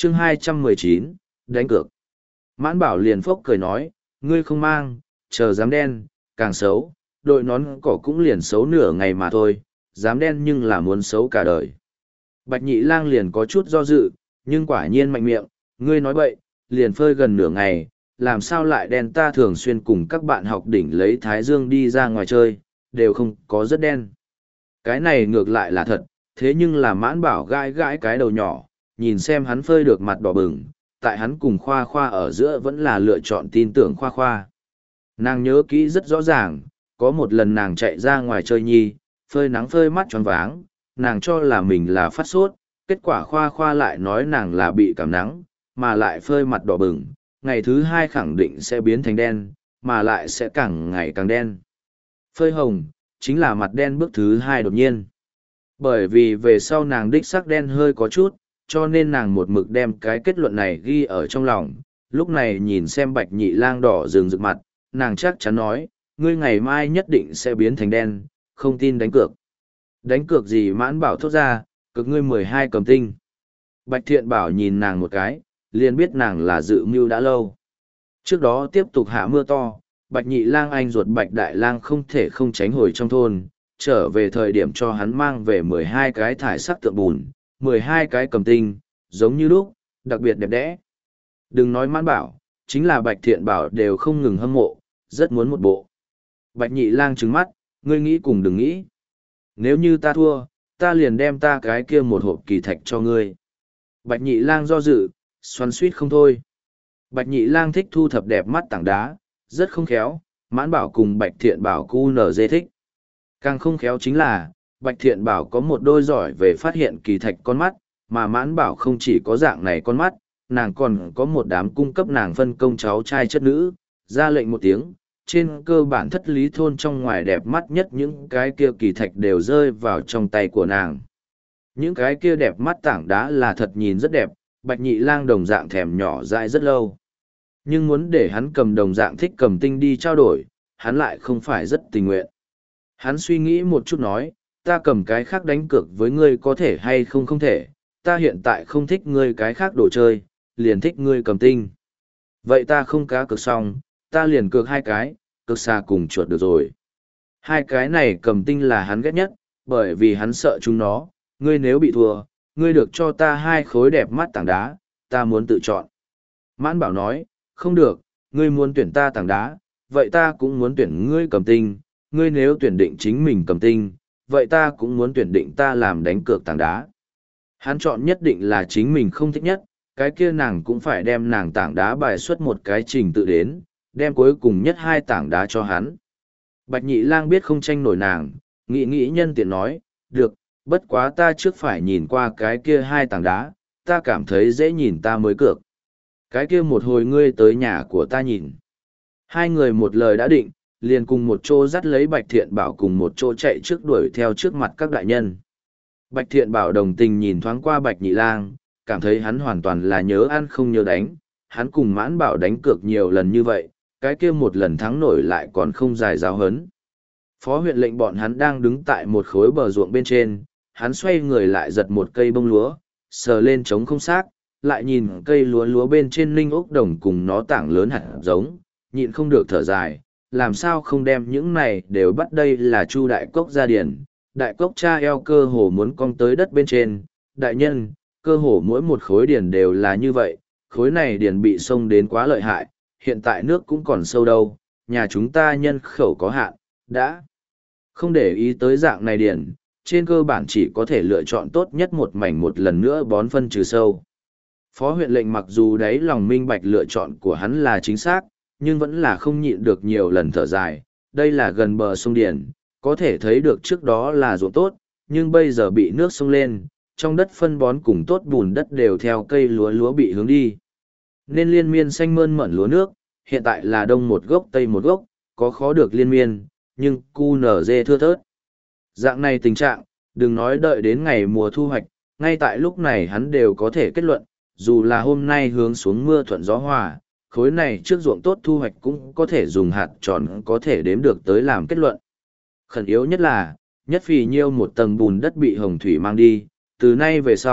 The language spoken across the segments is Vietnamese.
chương 219, đánh cược. Mãn Bảo liền phốc cười nói, ngươi không mang, chờ dám đen, càng xấu, đội nón cỏ cũng liền xấu nửa ngày mà thôi, dám đen nhưng là muốn xấu cả đời. Bạch Nhị Lang liền có chút do dự, nhưng quả nhiên mạnh miệng, ngươi nói bậy, liền phơi gần nửa ngày, làm sao lại đen, ta thường xuyên cùng các bạn học đỉnh lấy thái dương đi ra ngoài chơi, đều không có rất đen. Cái này ngược lại là thật, thế nhưng là Mãn Bảo gãi gãi cái đầu nhỏ, nhìn xem hắn phơi được mặt đỏ bừng, tại hắn cùng Khoa Khoa ở giữa vẫn là lựa chọn tin tưởng Khoa Khoa. Nàng nhớ kỹ rất rõ ràng, có một lần nàng chạy ra ngoài chơi nhi, phơi nắng phơi mắt choáng váng, nàng cho là mình là phát sốt, kết quả Khoa Khoa lại nói nàng là bị cảm nắng, mà lại phơi mặt đỏ bừng, ngày thứ hai khẳng định sẽ biến thành đen, mà lại sẽ càng ngày càng đen. Phơi hồng, chính là mặt đen bước thứ hai đột nhiên. Bởi vì về sau nàng đích sắc đen hơi có chút, cho nên nàng một mực đem cái kết luận này ghi ở trong lòng. Lúc này nhìn xem Bạch Nhị Lang đỏ rừng rực mặt, nàng chắc chắn nói, ngươi ngày mai nhất định sẽ biến thành đen, không tin đánh cược. Đánh cược gì? Mãn Bảo thốt ra, cực ngươi 12 cầm tinh. Bạch Thiện Bảo nhìn nàng một cái, liền biết nàng là dự mưu đã lâu. Trước đó tiếp tục hạ mưa to, Bạch Nhị Lang anh ruột Bạch Đại Lang không thể không tránh hồi trong thôn, trở về thời điểm cho hắn mang về 12 cái thải sắc tượng bùn, 12 cái cầm tinh, giống như lúc, đặc biệt đẹp đẽ. Đừng nói Mãn Bảo, chính là Bạch Thiện Bảo đều không ngừng hâm mộ, rất muốn một bộ. Bạch Nhị Lang trừng mắt, ngươi nghĩ cùng đừng nghĩ. Nếu như ta thua, ta liền đem ta cái kia một hộp kỳ thạch cho ngươi. Bạch Nhị Lang do dự, xoắn suýt không thôi. Bạch Nhị Lang thích thu thập đẹp mắt tảng đá, rất không khéo, Mãn Bảo cùng Bạch Thiện Bảo cu nở dê thích. Càng không khéo chính là, Bạch Thiện Bảo có một đôi giỏi về phát hiện kỳ thạch con mắt, mà Mãn Bảo không chỉ có dạng này con mắt, nàng còn có một đám cung cấp nàng phân công cháu trai chất nữ, ra lệnh một tiếng, trên cơ bản thất lý thôn trong ngoài đẹp mắt nhất những cái kia kỳ thạch đều rơi vào trong tay của nàng. Những cái kia đẹp mắt tảng đá là thật nhìn rất đẹp, Bạch Nhị Lang đồng dạng thèm nhỏ dại rất lâu. Nhưng muốn để hắn cầm đồng dạng thích cầm tinh đi trao đổi, hắn lại không phải rất tình nguyện. Hắn suy nghĩ một chút nói, ta cầm cái khác đánh cược với ngươi có thể hay không không thể, ta hiện tại không thích ngươi cái khác đồ chơi, liền thích ngươi cầm tinh. Vậy ta không cá cược xong, ta liền cược hai cái, cược xa cùng chuột được rồi. Hai cái này cầm tinh là hắn ghét nhất, bởi vì hắn sợ chúng nó, ngươi nếu bị thua, ngươi được cho ta hai khối đẹp mắt tảng đá, ta muốn tự chọn. Mãn Bảo nói, không được, ngươi muốn tuyển ta tảng đá, vậy ta cũng muốn tuyển ngươi cầm tinh, ngươi nếu tuyển định chính mình cầm tinh, vậy ta cũng muốn tuyển định ta làm đánh cược tảng đá. Hắn chọn nhất định là chính mình không thích nhất, cái kia nàng cũng phải đem nàng tảng đá bài xuất một cái trình tự đến, đem cuối cùng nhất hai tảng đá cho hắn. Bạch Nhị Lang biết không tranh nổi nàng, nghĩ nhân tiện nói, được, bất quá ta trước phải nhìn qua cái kia hai tảng đá, ta cảm thấy dễ nhìn ta mới cược. Cái kia một hồi ngươi tới nhà của ta nhìn. Hai người một lời đã định, liền cùng một chỗ dắt lấy Bạch Thiện Bảo cùng một chỗ chạy trước đuổi theo trước mặt các đại nhân. Bạch Thiện Bảo đồng tình nhìn thoáng qua Bạch Nhị Lang, cảm thấy hắn hoàn toàn là nhớ ăn không nhớ đánh, hắn cùng Mãn Bảo đánh cược nhiều lần như vậy, cái kia một lần thắng nổi lại còn không dài giáo hấn. Phó huyện lệnh bọn hắn đang đứng tại một khối bờ ruộng bên trên, hắn xoay người lại giật một cây bông lúa, sờ lên trống không xác, lại nhìn cây lúa bên trên linh ốc đồng cùng nó tảng lớn hạt giống, nhịn không được thở dài, làm sao không đem những này đều bắt đây là Chu Đại Cốc ra điển, Đại Cốc cha eo cơ hồ muốn cong tới đất bên trên, đại nhân, cơ hồ mỗi một khối điển đều là như vậy, khối này điển bị xông đến quá lợi hại, hiện tại nước cũng còn sâu đâu, nhà chúng ta nhân khẩu có hạn, đã không để ý tới dạng này điển, trên cơ bản chỉ có thể lựa chọn tốt nhất một mảnh một lần nữa bón phân trừ sâu. Phó huyện lệnh mặc dù đáy lòng minh bạch lựa chọn của hắn là chính xác, nhưng vẫn là không nhịn được nhiều lần thở dài. Đây là gần bờ sông Điển, có thể thấy được trước đó là ruộng tốt, nhưng bây giờ bị nước sông lên, trong đất phân bón cùng tốt bùn đất đều theo cây lúa bị hướng đi. Nên liên miên xanh mơn mởn lúa nước, hiện tại là đông một gốc tây một gốc, có khó được liên miên, nhưng cu nở dê thưa thớt. Dạng này tình trạng, đừng nói đợi đến ngày mùa thu hoạch, ngay tại lúc này hắn đều có thể kết luận, dù là hôm nay hướng xuống mưa thuận gió hòa, khối này trước ruộng tốt thu hoạch cũng có thể dùng hạt tròn có thể đếm được tới làm kết luận. Khẩn yếu nhất là, nhất phì nhiêu một tầng bùn đất bị hồng thủy mang đi, từ nay về sau,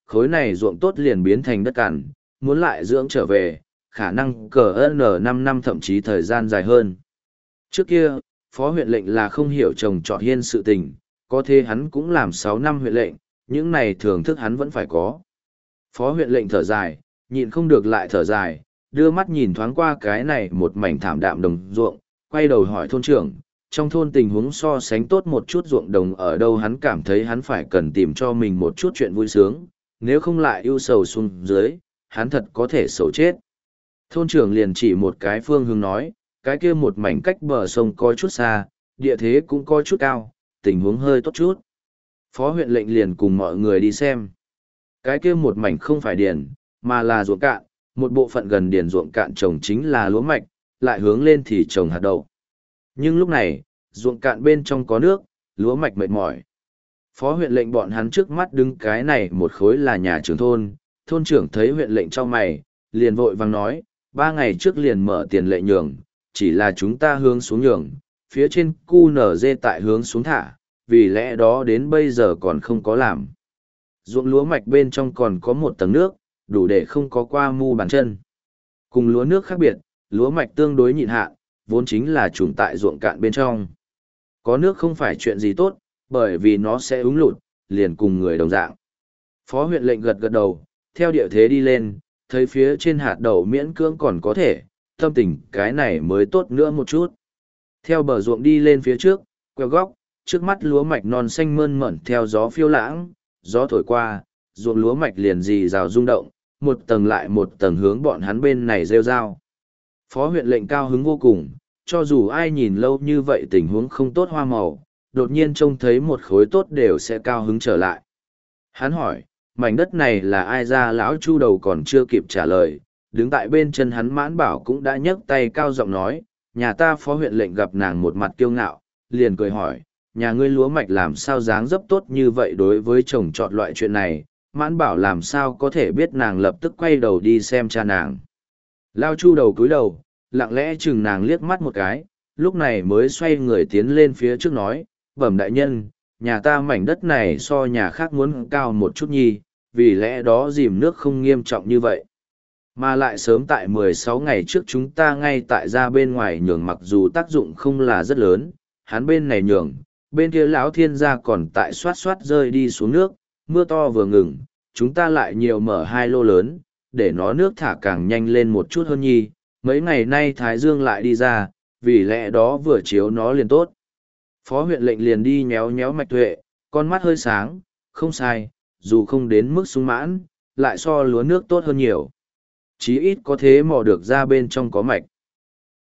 khối này ruộng tốt liền biến thành đất cằn, muốn lại dưỡng trở về, khả năng cờ n 5 năm thậm chí thời gian dài hơn. Trước kia, phó huyện lệnh là không hiểu trồng trọt hiên sự tình, có thế hắn cũng làm 6 năm huyện lệnh, những này thưởng thức hắn vẫn phải có. Phó huyện lệnh thở dài, nhịn không được lại thở dài, đưa mắt nhìn thoáng qua cái này một mảnh thảm đạm đồng ruộng, quay đầu hỏi thôn trưởng, trong thôn tình huống so sánh tốt một chút ruộng đồng ở đâu, hắn cảm thấy hắn phải cần tìm cho mình một chút chuyện vui sướng, nếu không lại ưu sầu xuống dưới, hắn thật có thể sầu chết. Thôn trưởng liền chỉ một cái phương hướng nói, cái kia một mảnh cách bờ sông có chút xa, địa thế cũng có chút cao, tình huống hơi tốt chút. Phó huyện lệnh liền cùng mọi người đi xem. Cái kia một mảnh không phải điền, mà là ruộng cạn, một bộ phận gần điền ruộng cạn trồng chính là lúa mạch, lại hướng lên thì trồng hạt đậu. Nhưng lúc này, ruộng cạn bên trong có nước, lúa mạch mệt mỏi. Phó huyện lệnh bọn hắn trước mắt đứng cái này một khối là nhà trưởng thôn trưởng thấy huyện lệnh cho mày, liền vội vàng nói, 3 ngày trước liền mở tiền lệ nhường, chỉ là chúng ta hướng xuống nhường, phía trên QNZ tại hướng xuống thả, vì lẽ đó đến bây giờ còn không có làm. Ruộng lúa mạch bên trong còn có một tầng nước, đủ để không có qua mu bàn chân. Cùng lúa nước khác biệt, lúa mạch tương đối nhịn hạn, vốn chính là trùng tại ruộng cạn bên trong. Có nước không phải chuyện gì tốt, bởi vì nó sẽ úng lụt, liền cùng người đồng dạng. Phó huyện lệnh gật gật đầu, theo địa thế đi lên, thấy phía trên hạt đậu miễn cưỡng còn có thể, tâm tình cái này mới tốt nữa một chút. Theo bờ ruộng đi lên phía trước, quẹo góc, trước mắt lúa mạch non xanh mơn mởn theo gió phiêu lãng, gió thổi qua, ruộng lúa mạch liền rì rào rung động, một tầng lại một tầng hướng bọn hắn bên này rêu rao. Phó huyện lệnh cao hứng vô cùng, cho dù ai nhìn lâu như vậy tình huống không tốt hoa màu, đột nhiên trông thấy một khối tốt đều sẽ cao hứng trở lại. Hắn hỏi, mảnh đất này là ai ra? Lão Chu đầu còn chưa kịp trả lời, đứng tại bên chân hắn Mãn Bảo cũng đã nhấc tay cao giọng nói, nhà ta phó huyện lệnh gặp nàng một mặt kiêu ngạo, liền cười hỏi, nhà ngươi lúa mạch làm sao dáng dấp tốt như vậy? Đối với trồng trọt loại chuyện này, Mãn Bảo làm sao có thể biết, nàng lập tức quay đầu đi xem cha nàng. Lao Chu đầu cúi đầu, lặng lẽ chừng nàng liếc mắt một cái, lúc này mới xoay người tiến lên phía trước nói, bẩm đại nhân, nhà ta mảnh đất này so nhà khác muốn cao một chút nhi, vì lẽ đó dìm nước không nghiêm trọng như vậy. Mà lại sớm tại 16 ngày trước chúng ta ngay tại ra bên ngoài nhường, mặc dù tác dụng không là rất lớn, hắn bên này nhường, bên kia lão thiên gia còn tại xoát xoát rơi đi xuống nước, mưa to vừa ngừng, chúng ta lại nhiều mở 2 lô lớn, để nó nước thả càng nhanh lên một chút hơn nhi, mấy ngày nay Thái Dương lại đi ra, vì lẽ đó vừa chiếu nó liền tốt. Phó huyện lệnh liền đi nhéo nhéo Mạch Tuệ, con mắt hơi sáng, không sai, dù không đến mức sung mãn, lại so lúa nước tốt hơn nhiều. Chí ít có thế mò được ra bên trong có mạch.